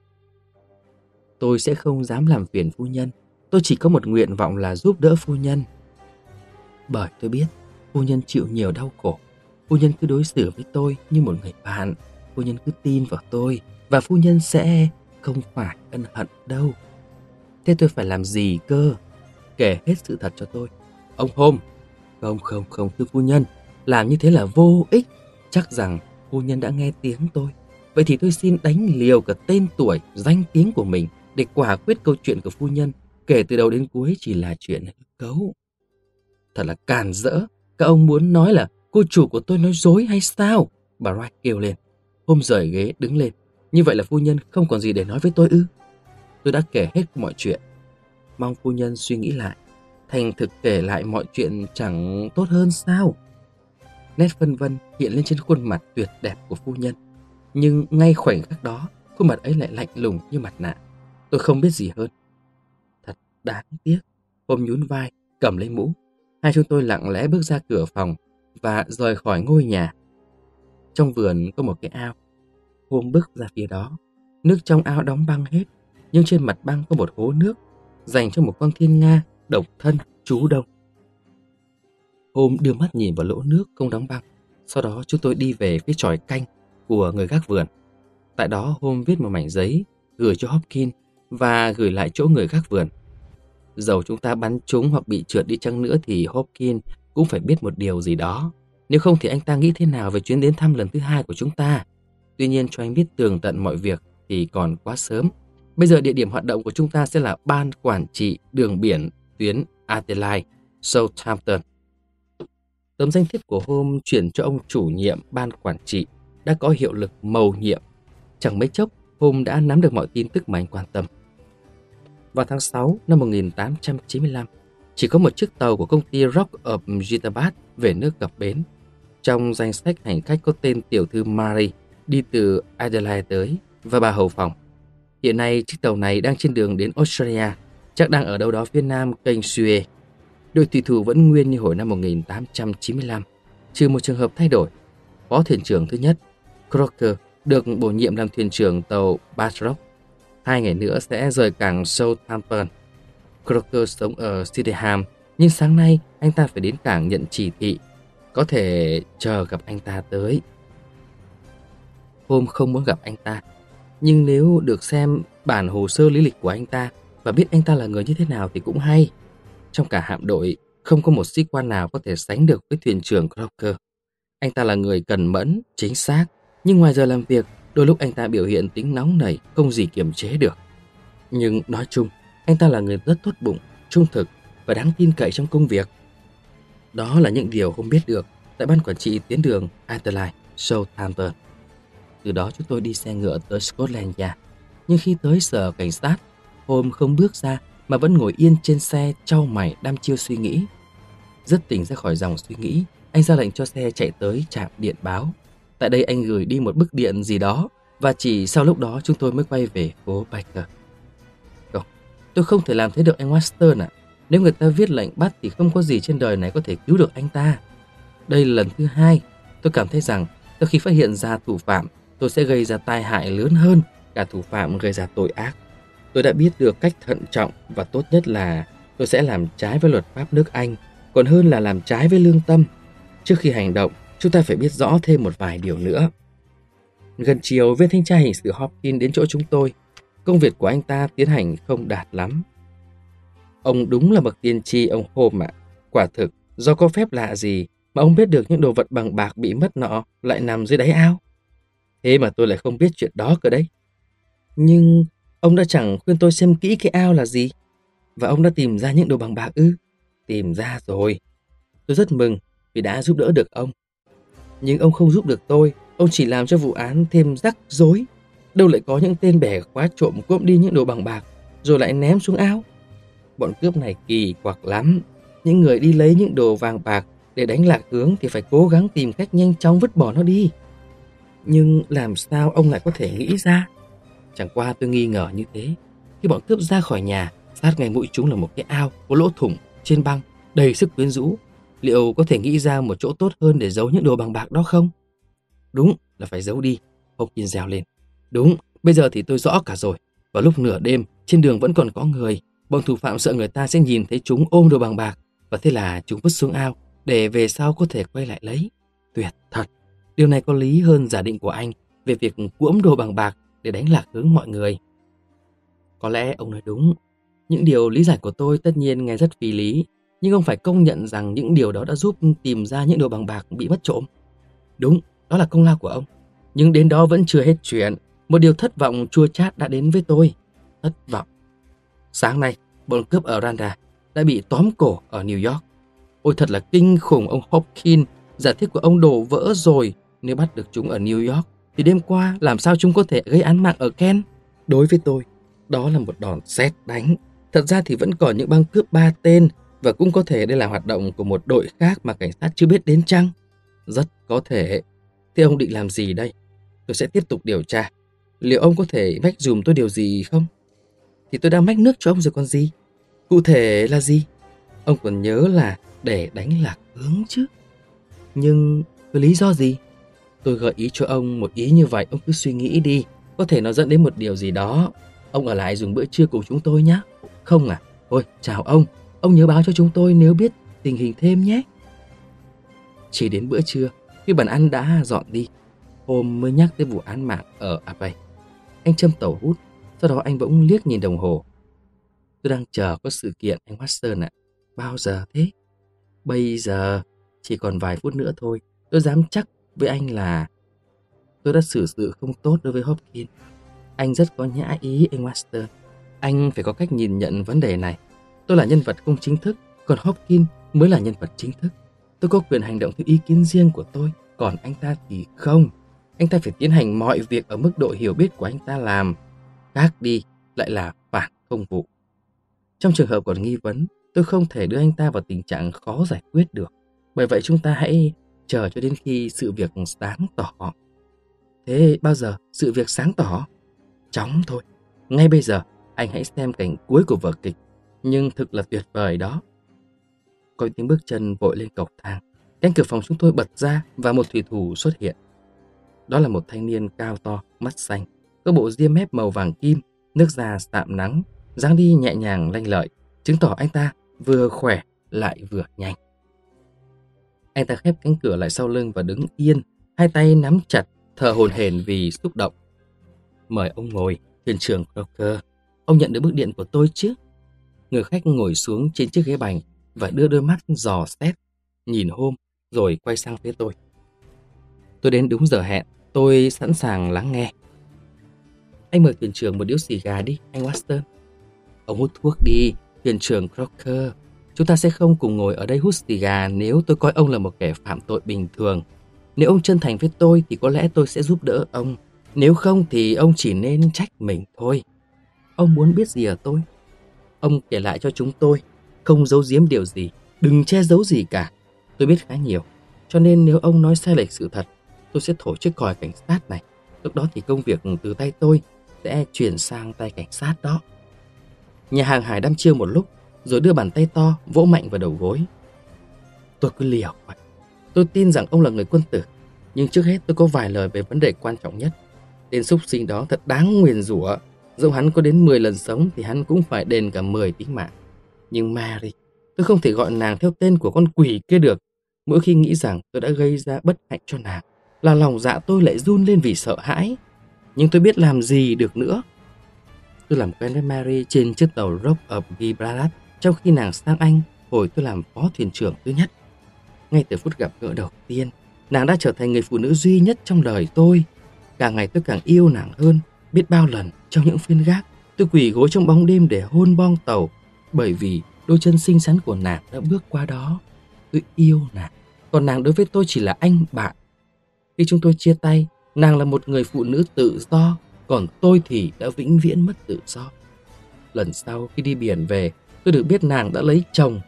Tôi sẽ không dám làm phiền phu nhân. Tôi chỉ có một nguyện vọng là giúp đỡ phu nhân. Bởi tôi biết phu nhân chịu nhiều đau khổ. Phu nhân cứ đối xử với tôi như một người bạn. Phu nhân cứ tin vào tôi và phu nhân sẽ không phải ân hận đâu. Thế tôi phải làm gì cơ? kể hết sự thật cho tôi. Ông Holmes, không, thưa phu nhân, làm như thế là vô ích. Chắc rằng phu nhân đã nghe tiếng tôi. Vậy thì tôi xin đánh liều cả tên tuổi, danh tiếng của mình để quả quyết câu chuyện của phu nhân kể từ đầu đến cuối chỉ là chuyện hư cấu. Thật là càn rỡ, các ông muốn nói là cô chủ của tôi nói dối hay sao? Bà Wright kêu lên. Holmes rời ghế đứng lên. Như vậy là phu nhân không còn gì để nói với tôi ư? Tôi đã kể hết mọi chuyện. Mong phu nhân suy nghĩ lại. Thành thực kể lại mọi chuyện chẳng tốt hơn sao? Nét phân vân hiện lên trên khuôn mặt tuyệt đẹp của phu nhân. Nhưng ngay khoảnh khắc đó, khuôn mặt ấy lại lạnh lùng như mặt nạ. Tôi không biết gì hơn. Thật đáng tiếc. Holmes nhún vai, cầm lấy mũ. Hai chúng tôi lặng lẽ bước ra cửa phòng và rời khỏi ngôi nhà. Trong vườn có một cái ao. Holmes bước ra phía đó. Nước trong ao đóng băng hết, nhưng trên mặt băng có một hố nước dành cho một con thiên nga độc thân trú đông. Holmes đưa mắt nhìn vào lỗ nước không đóng băng. Sau đó chúng tôi đi về phía chòi canh của người gác vườn. Tại đó Holmes viết một mảnh giấy gửi cho Hopkins và gửi lại chỗ người gác vườn. Dầu chúng ta bắn trúng hoặc bị trượt đi chăng nữa thì Hopkins cũng phải biết một điều gì đó. Nếu không thì anh ta nghĩ thế nào về chuyến đến thăm lần thứ 2 của chúng ta? Tuy nhiên cho anh biết tường tận mọi việc thì còn quá sớm. Bây giờ địa điểm hoạt động của chúng ta sẽ là Ban Quản trị Đường Biển tuyến Adelaide, Southampton. Tấm danh thiếp của Holmes chuyển cho ông chủ nhiệm Ban Quản trị đã có hiệu lực mầu nhiệm. Chẳng mấy chốc, Holmes đã nắm được mọi tin tức mà anh quan tâm. Vào tháng 6 năm 1895, chỉ có một chiếc tàu của công ty Rock of Jitterbug về nước cập bến. Trong danh sách hành khách có tên tiểu thư Mary đi từ Adelaide tới và bà hầu phòng. Hiện nay chiếc tàu này đang trên đường đến Australia, chắc đang ở đâu đó phía nam kênh Suez. Đội thủy thủ vẫn nguyên như hồi năm 1895, trừ một trường hợp thay đổi. Phó thuyền trưởng thứ nhất, Crocker, được bổ nhiệm làm thuyền trưởng tàu Batroc. 2 ngày nữa sẽ rời cảng Southampton. Crocker sống ở Sydenham, nhưng sáng nay anh ta phải đến cảng nhận chỉ thị. Có thể chờ gặp anh ta tới. Holmes không muốn gặp anh ta, nhưng nếu được xem bản hồ sơ lý lịch của anh ta và biết anh ta là người như thế nào thì cũng hay. Trong cả hạm đội, không có một sĩ quan nào có thể sánh được với thuyền trưởng Crocker. Anh ta là người cần mẫn, chính xác, nhưng ngoài giờ làm việc, đôi lúc anh ta biểu hiện tính nóng nảy, không gì kiềm chế được. Nhưng nói chung, anh ta là người rất tốt bụng, trung thực và đáng tin cậy trong công việc. Đó là những điều Holmes biết được tại ban quản trị tuyến đường Adelaide, Southampton. Từ đó chúng tôi đi xe ngựa tới Scotland Yard. Nhưng khi tới sở cảnh sát, Holmes không bước ra mà vẫn ngồi yên trên xe chau mày đăm chiêu suy nghĩ. Rất tỉnh ra khỏi dòng suy nghĩ, anh ra lệnh cho xe chạy tới trạm điện báo. Tại đây anh gửi đi một bức điện gì đó và chỉ sau lúc đó chúng tôi mới quay về phố Baker. Không, tôi không thể làm thế được anh Watson ạ. Nếu người ta viết lệnh bắt thì không có gì trên đời này có thể cứu được anh ta. Đây là lần thứ 2, tôi cảm thấy rằng sau khi phát hiện ra thủ phạm, tôi sẽ gây ra tai hại lớn hơn cả thủ phạm gây ra tội ác. Tôi đã biết được cách thận trọng và tốt nhất là tôi sẽ làm trái với luật pháp nước Anh, còn hơn là làm trái với lương tâm. Trước khi hành động, chúng ta phải biết rõ thêm một vài điều nữa. Gần chiều, viên thanh tra hình sự Hopkins đến chỗ chúng tôi. Công việc của anh ta tiến hành không đạt lắm. Ông đúng là bậc tiên tri, ông Holmes ạ. Quả thực, do có phép lạ gì mà ông biết được những đồ vật bằng bạc bị mất nọ lại nằm dưới đáy ao? Thế mà tôi lại không biết chuyện đó cơ đấy. Nhưng ông đã chẳng khuyên tôi xem kỹ cái ao là gì. Và ông đã tìm ra những đồ bằng bạc ư? Tìm ra rồi. Tôi rất mừng vì đã giúp đỡ được ông. Nhưng ông không giúp được tôi. Ông chỉ làm cho vụ án thêm rắc rối. Đâu lại có những tên bẻ khóa trộm cướp đi những đồ bằng bạc rồi lại ném xuống ao. Bọn cướp này kỳ quặc lắm. Những người đi lấy những đồ vàng bạc để đánh lạc hướng thì phải cố gắng tìm cách nhanh chóng vứt bỏ nó đi. Nhưng làm sao ông lại có thể nghĩ ra? Chẳng qua tôi nghi ngờ như thế. Khi bọn cướp ra khỏi nhà, sát ngay mũi chúng là một cái ao có lỗ thủng trên băng đầy sức quyến rũ. Liệu có thể nghĩ ra một chỗ tốt hơn để giấu những đồ bằng bạc đó không? Đúng là phải giấu đi, Hopkins reo lên. Đúng, bây giờ thì tôi rõ cả rồi. Vào lúc nửa đêm, trên đường vẫn còn có người. Bọn thủ phạm sợ người ta sẽ nhìn thấy chúng ôm đồ bằng bạc, và thế là chúng vứt xuống ao để về sau có thể quay lại lấy. Tuyệt thật, điều này có lý hơn giả định của anh về việc cuỗm đồ bằng bạc để đánh lạc hướng mọi người. Có lẽ ông nói đúng. Những điều lý giải của tôi tất nhiên nghe rất phi lý, nhưng ông phải công nhận rằng những điều đó đã giúp tìm ra những đồ bằng bạc bị mất trộm. Đúng, đó là công lao của ông. Nhưng đến đó vẫn chưa hết chuyện. Một điều thất vọng chua chát đã đến với tôi. Thất vọng. Sáng nay, bọn cướp ở Randa đã bị tóm cổ ở New York. Ôi thật là kinh khủng, ông Hopkins. Giả thiết của ông đổ vỡ rồi. Nếu bắt được chúng ở New York, thì đêm qua làm sao chúng có thể gây án mạng ở Kent? Đối với tôi, đó là một đòn sét đánh. Thật ra thì vẫn còn những băng cướp 3 tên, và cũng có thể đây là hoạt động của một đội khác mà cảnh sát chưa biết đến chăng? Rất có thể. Thế ông định làm gì đây? Tôi sẽ tiếp tục điều tra. Liệu ông có thể mách dùm tôi điều gì không? Thì tôi đang mách nước cho ông rồi còn gì. Cụ thể là gì? Ông còn nhớ là để đánh lạc hướng chứ. Nhưng với lý do gì? Tôi gợi ý cho ông một ý như vậy, ông cứ suy nghĩ đi. Có thể nó dẫn đến một điều gì đó. Ông ở lại dùng bữa trưa cùng chúng tôi nhé. Không à? Ôi, chào ông. Ông nhớ báo cho chúng tôi nếu biết tình hình thêm nhé. Chỉ đến bữa trưa, khi bàn ăn đã dọn đi, Hôm mới nhắc tới vụ án mạng ở Abbey. Anh châm tàu hút, sau đó anh bỗng liếc nhìn đồng hồ. Tôi đang chờ có sự kiện, anh Watson ạ. Bao giờ thế? Bây giờ, chỉ còn vài phút nữa thôi. Tôi dám chắc với anh là tôi đã xử sự không tốt đối với Hopkins. Anh rất có nhã ý, anh Watson. Anh phải có cách nhìn nhận vấn đề này. Tôi là nhân vật không chính thức, còn Hopkins mới là nhân vật chính thức. Tôi có quyền hành động theo ý kiến riêng của tôi, còn anh ta thì không. Anh ta phải tiến hành mọi việc ở mức độ hiểu biết của anh ta làm. Khác đi lại là phản công vụ. Trong trường hợp còn nghi vấn, tôi không thể đưa anh ta vào tình trạng khó giải quyết được. Bởi vậy chúng ta hãy chờ cho đến khi sự việc sáng tỏ. Thế bao giờ sự việc sáng tỏ? Chóng thôi. Ngay bây giờ, anh hãy xem cảnh cuối của vở kịch. Nhưng thực là tuyệt vời đó. Có tiếng bước chân vội lên cầu thang. Cánh cửa phòng chúng tôi bật ra và một thủy thủ xuất hiện. Đó là một thanh niên cao to, mắt xanh, có bộ ria mép màu vàng kim, nước da sạm nắng, dáng đi nhẹ nhàng lanh lợi, chứng tỏ anh ta vừa khỏe lại vừa nhanh. Anh ta khép cánh cửa lại sau lưng và đứng yên, hai tay nắm chặt, thở hổn hển vì xúc động. Mời ông ngồi, thuyền trưởng Crocker. Ông nhận được bức điện của tôi chứ? Người khách ngồi xuống trên chiếc ghế bành và đưa đôi mắt dò xét, nhìn Hôm, rồi quay sang phía tôi. Tôi đến đúng giờ hẹn, tôi sẵn sàng lắng nghe. Anh mời thuyền trưởng một điếu xì gà đi, anh Watson. Ông hút thuốc đi, thuyền trưởng Crocker. Chúng ta sẽ không cùng ngồi ở đây hút xì gà nếu tôi coi ông là một kẻ phạm tội bình thường. Nếu ông chân thành với tôi thì có lẽ tôi sẽ giúp đỡ ông. Nếu không thì ông chỉ nên trách mình thôi. Ông muốn biết gì ở tôi? Ông kể lại cho chúng tôi, không giấu giếm điều gì, đừng che giấu gì cả. Tôi biết khá nhiều, cho nên nếu ông nói sai lệch sự thật, tôi sẽ thổi chiếc còi cảnh sát này. Lúc đó thì công việc từ tay tôi sẽ chuyển sang tay cảnh sát đó. Nhà hàng Hải đăm chiêu một lúc, rồi đưa bàn tay to vỗ mạnh vào đầu gối. Tôi cứ liều vậy. Tôi tin rằng ông là người quân tử, nhưng trước hết tôi có vài lời về vấn đề quan trọng nhất. Tên súc sinh đó thật đáng nguyền rủa. Dẫu hắn có đến 10 lần sống thì hắn cũng phải đền cả 10 tính mạng. Nhưng Mary, tôi không thể gọi nàng theo tên của con quỷ kia được. Mỗi khi nghĩ rằng tôi đã gây ra bất hạnh cho nàng, là lòng dạ tôi lại run lên vì sợ hãi. Nhưng tôi biết làm gì được nữa. Tôi làm quen với Mary trên chiếc tàu Rock of Gibraltar trong khi nàng sang Anh hồi tôi làm phó thuyền trưởng thứ nhất. Ngay từ phút gặp gỡ đầu tiên, nàng đã trở thành người phụ nữ duy nhất trong đời tôi. Càng ngày tôi càng yêu nàng hơn. Biết bao lần trong những phiên gác, tôi quỳ gối trong bóng đêm để hôn bong tàu, bởi vì đôi chân xinh xắn của nàng đã bước qua đó. Tôi yêu nàng, còn nàng đối với tôi chỉ là anh bạn. Khi chúng tôi chia tay, nàng là một người phụ nữ tự do, còn tôi thì đã vĩnh viễn mất tự do. Lần sau khi đi biển về, tôi được biết nàng đã lấy chồng.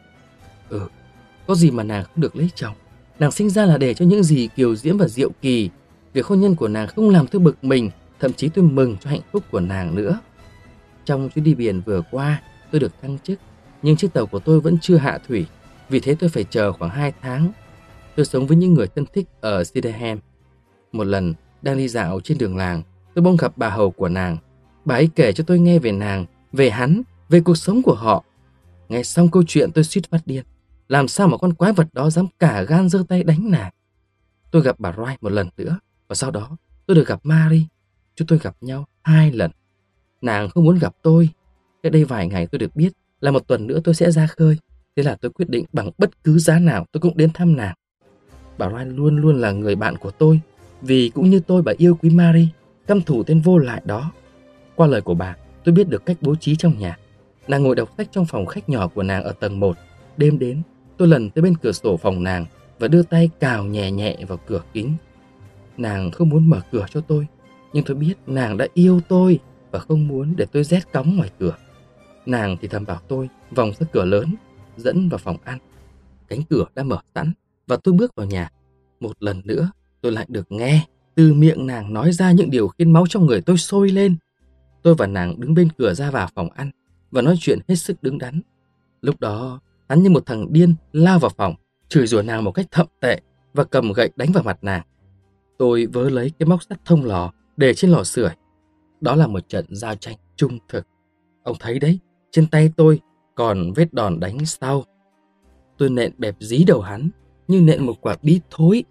Có gì mà nàng không được lấy chồng. Nàng sinh ra là để cho những gì kiều diễm và diệu kỳ. Việc hôn nhân của nàng không làm tôi bực mình, thậm chí tôi mừng cho hạnh phúc của nàng nữa. Trong chuyến đi biển vừa qua, tôi được thăng chức, nhưng chiếc tàu của tôi vẫn chưa hạ thủy. Vì thế tôi phải chờ khoảng 2 tháng. Tôi sống với những người thân thích ở Sydenham. Một lần, đang đi dạo trên đường làng, tôi bỗng gặp bà hầu của nàng. Bà ấy kể cho tôi nghe về nàng, về hắn, về cuộc sống của họ. Nghe xong câu chuyện tôi suýt phát điên. Làm sao mà con quái vật đó dám cả gan giơ tay đánh nàng? Tôi gặp bà Wright một lần nữa, và sau đó tôi được gặp Mary. Chúng tôi gặp nhau 2 lần. Nàng không muốn gặp tôi. Cách đây vài ngày tôi được biết là một tuần nữa tôi sẽ ra khơi. Thế là tôi quyết định bằng bất cứ giá nào tôi cũng đến thăm nàng. Bà Ryan luôn luôn là người bạn của tôi, vì cũng như tôi bà yêu quý Marie, căm thù tên vô lại đó. Qua lời của bà, tôi biết được cách bố trí trong nhà. Nàng ngồi đọc sách trong phòng khách nhỏ của nàng ở tầng 1. Đêm đến, tôi lần tới bên cửa sổ phòng nàng và đưa tay cào nhẹ nhẹ vào cửa kính. Nàng không muốn mở cửa cho tôi, nhưng tôi biết nàng đã yêu tôi và không muốn để tôi rét cóng ngoài cửa. Nàng thì thầm bảo tôi vòng ra cửa lớn, dẫn vào phòng ăn. Cánh cửa đã mở sẵn và tôi bước vào nhà. Một lần nữa, tôi lại được nghe từ miệng nàng nói ra những điều khiến máu trong người tôi sôi lên. Tôi và nàng đứng bên cửa ra vào phòng ăn và nói chuyện hết sức đứng đắn. Lúc đó, hắn như một thằng điên lao vào phòng, chửi rủa nàng một cách thậm tệ và cầm gậy đánh vào mặt nàng. Tôi vớ lấy cái móc sắt thông lò để trên lò sưởi. Đó là một trận giao tranh trung thực. Ông thấy đấy, trên tay tôi còn vết đòn đánh sau. Tôi nện bẹp dí đầu hắn như nện một quả bí thối.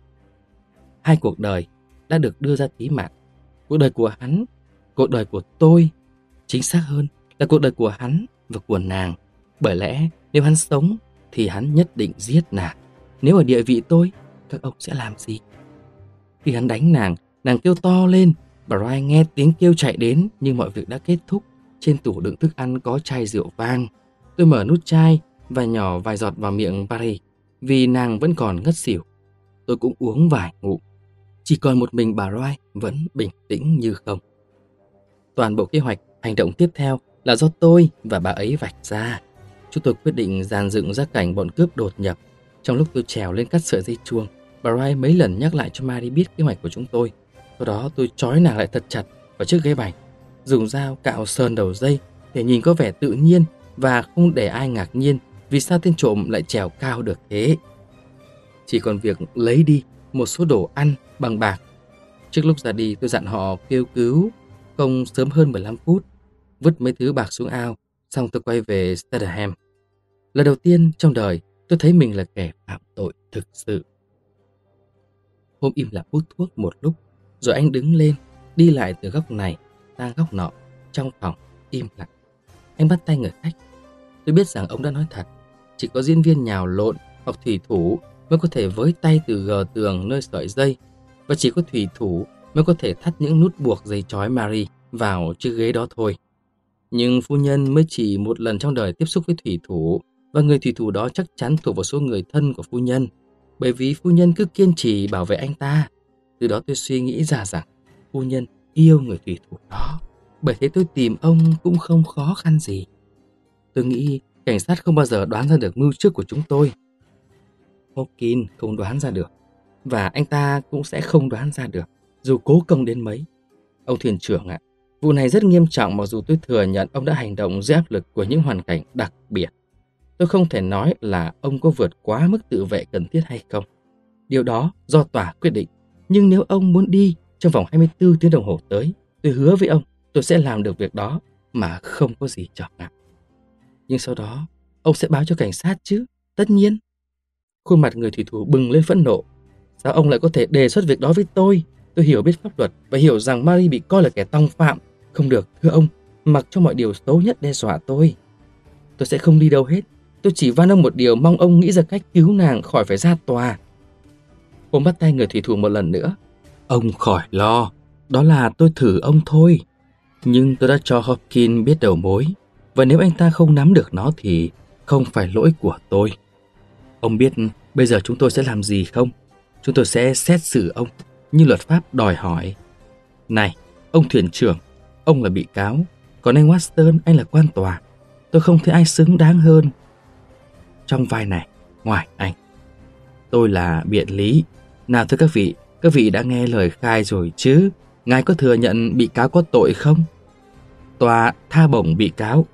Hai cuộc đời đã được đưa ra thí mạng. Cuộc đời của hắn, cuộc đời của tôi, chính xác hơn là cuộc đời của hắn và của nàng. Bởi lẽ nếu hắn sống thì hắn nhất định giết nàng. Nếu ở địa vị tôi, các ông sẽ làm gì? Khi hắn đánh nàng, nàng kêu to lên. Bà Ryan nghe tiếng kêu chạy đến, nhưng mọi việc đã kết thúc. Trên tủ đựng thức ăn có chai rượu vang. Tôi mở nút chai và nhỏ vài giọt vào miệng Paris, vì nàng vẫn còn ngất xỉu. Tôi cũng uống vài ngụm. Chỉ còn một mình bà Ryan vẫn bình tĩnh như không. Toàn bộ kế hoạch hành động tiếp theo là do tôi và bà ấy vạch ra. Chúng tôi quyết định dàn dựng ra cảnh bọn cướp đột nhập. Trong lúc tôi trèo lên cắt sợi dây chuông, bà Ryan mấy lần nhắc lại cho Marie biết kế hoạch của chúng tôi. Sau đó tôi trói nàng lại thật chặt vào chiếc ghế bành, dùng dao cạo sờn đầu dây để nhìn có vẻ tự nhiên và không để ai ngạc nhiên vì sao tên trộm lại trèo cao được thế. Chỉ còn việc lấy đi một số đồ ăn bằng bạc. Trước lúc ra đi tôi dặn họ kêu cứu không sớm hơn 15 phút, vứt mấy thứ bạc xuống ao, xong tôi quay về Strathairn. Lần đầu tiên trong đời tôi thấy mình là kẻ phạm tội thực sự. Hôm im lặng hút thuốc một lúc, rồi anh đứng lên, đi lại từ góc này sang góc nọ trong phòng im lặng. Anh bắt tay người khách. Tôi biết rằng ông đã nói thật. Chỉ có diễn viên nhào lộn hoặc thủy thủ mới có thể với tay từ gờ tường nơi sợi dây, và chỉ có thủy thủ mới có thể thắt những nút buộc dây trói Marie vào chiếc ghế đó thôi. Nhưng phu nhân mới chỉ một lần trong đời tiếp xúc với thủy thủ, và người thủy thủ đó chắc chắn thuộc vào số người thân của phu nhân, bởi vì phu nhân cứ kiên trì bảo vệ anh ta. Từ đó tôi suy nghĩ ra rằng phu nhân yêu người thủy thủ đó. Bởi thế tôi tìm ông cũng không khó khăn gì. Tôi nghĩ cảnh sát không bao giờ đoán ra được mưu trước của chúng tôi. Hopkins không đoán ra được, và anh ta cũng sẽ không đoán ra được, dù cố công đến mấy. Ông thuyền trưởng ạ, vụ này rất nghiêm trọng, mặc dù tôi thừa nhận ông đã hành động dưới áp lực của những hoàn cảnh đặc biệt. Tôi không thể nói là ông có vượt quá mức tự vệ cần thiết hay không. Điều đó do tòa quyết định. Nhưng nếu ông muốn đi trong vòng 24 tiếng đồng hồ tới, tôi hứa với ông tôi sẽ làm được việc đó mà không có gì trở ngại. Nhưng sau đó, ông sẽ báo cho cảnh sát chứ? Tất nhiên. Khuôn mặt người thủy thủ bừng lên phẫn nộ. Sao ông lại có thể đề xuất việc đó với tôi? Tôi hiểu biết pháp luật và hiểu rằng Marie bị coi là kẻ tòng phạm. Không được, thưa ông, mặc cho mọi điều xấu nhất đe dọa tôi. Tôi sẽ không đi đâu hết. Tôi chỉ van ông một điều, mong ông nghĩ ra cách cứu nàng khỏi phải ra tòa. Ông bắt tay người thủy thủ một lần nữa. Ông khỏi lo, đó là tôi thử ông thôi. Nhưng tôi đã cho Hopkins biết đầu mối, và nếu anh ta không nắm được nó thì không phải lỗi của tôi. Ông biết bây giờ chúng tôi sẽ làm gì không? Chúng tôi sẽ xét xử ông như luật pháp đòi hỏi. Này, ông thuyền trưởng, ông là bị cáo, còn anh Watson, anh là quan tòa. Tôi không thấy ai xứng đáng hơn trong vai này ngoài anh. Tôi là biện lý. Nào thưa các vị đã nghe lời khai rồi chứ? Ngài có thừa nhận bị cáo có tội không? Tòa tha bổng bị cáo.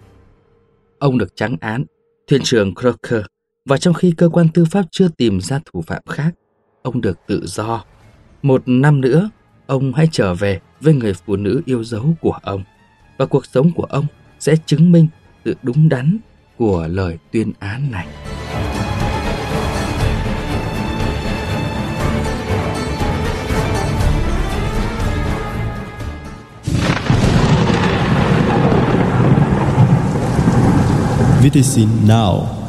Ông được trắng án, thuyền trưởng Crocker, và trong khi cơ quan tư pháp chưa tìm ra thủ phạm khác, ông được tự do. 1 năm nữa, ông hãy trở về với người phụ nữ yêu dấu của ông, và cuộc sống của ông sẽ chứng minh sự đúng đắn của lời tuyên án này. VTC Now.